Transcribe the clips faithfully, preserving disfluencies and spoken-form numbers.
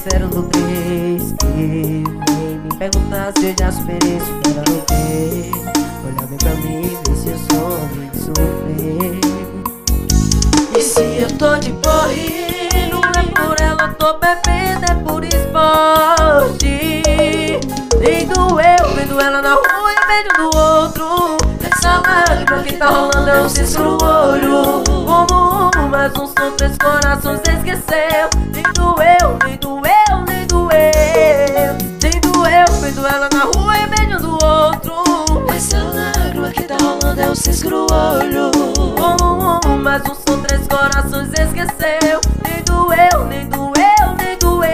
zero no três. E vem me perguntar se eu já superei, superando o quê? Olha bem pra mim, vê se eu sou alguém de sofrer. E se eu tô de porre, não é por ela, eu tô bebendo, é por esporte. Nem doeu, vendo ela na rua e beijo do outro. Essa lágrima que tá rolando é um cisco no olho. Como um, mais um som, três corações esqueceu. Nem doeu, nem doeu, nem doeu. Nem doeu, vendo ela na rua e beijo do outro. Essa lágrima que tá rolando é um cisco no olho. Como um, mais um som, três corações esqueceu. Nem doeu, nem doeu, nem doeu.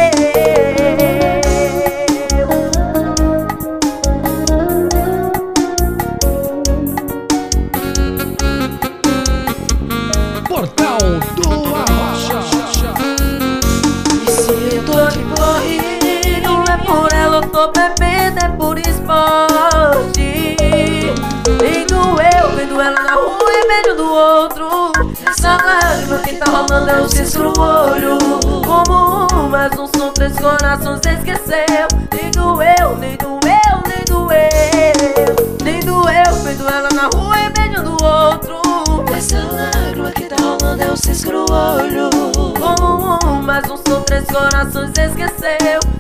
Portal do Arrocha. E se eu tô de porre, não é por ela, eu tô bebendo, é por esporte. Nem doeu, vendo ela na rua e beijo do outro. Essa lágrima que tá rolando é um cisco no olho. Como um, mais um som, três corações esqueceu. Nem doeu, nem doeu, nem doeu. Nem doeu, vendo ela na rua e beijo do outro. Essa lágrima que tá rolando é um cisco no olho. Como um, mais um som, três corações esqueceu.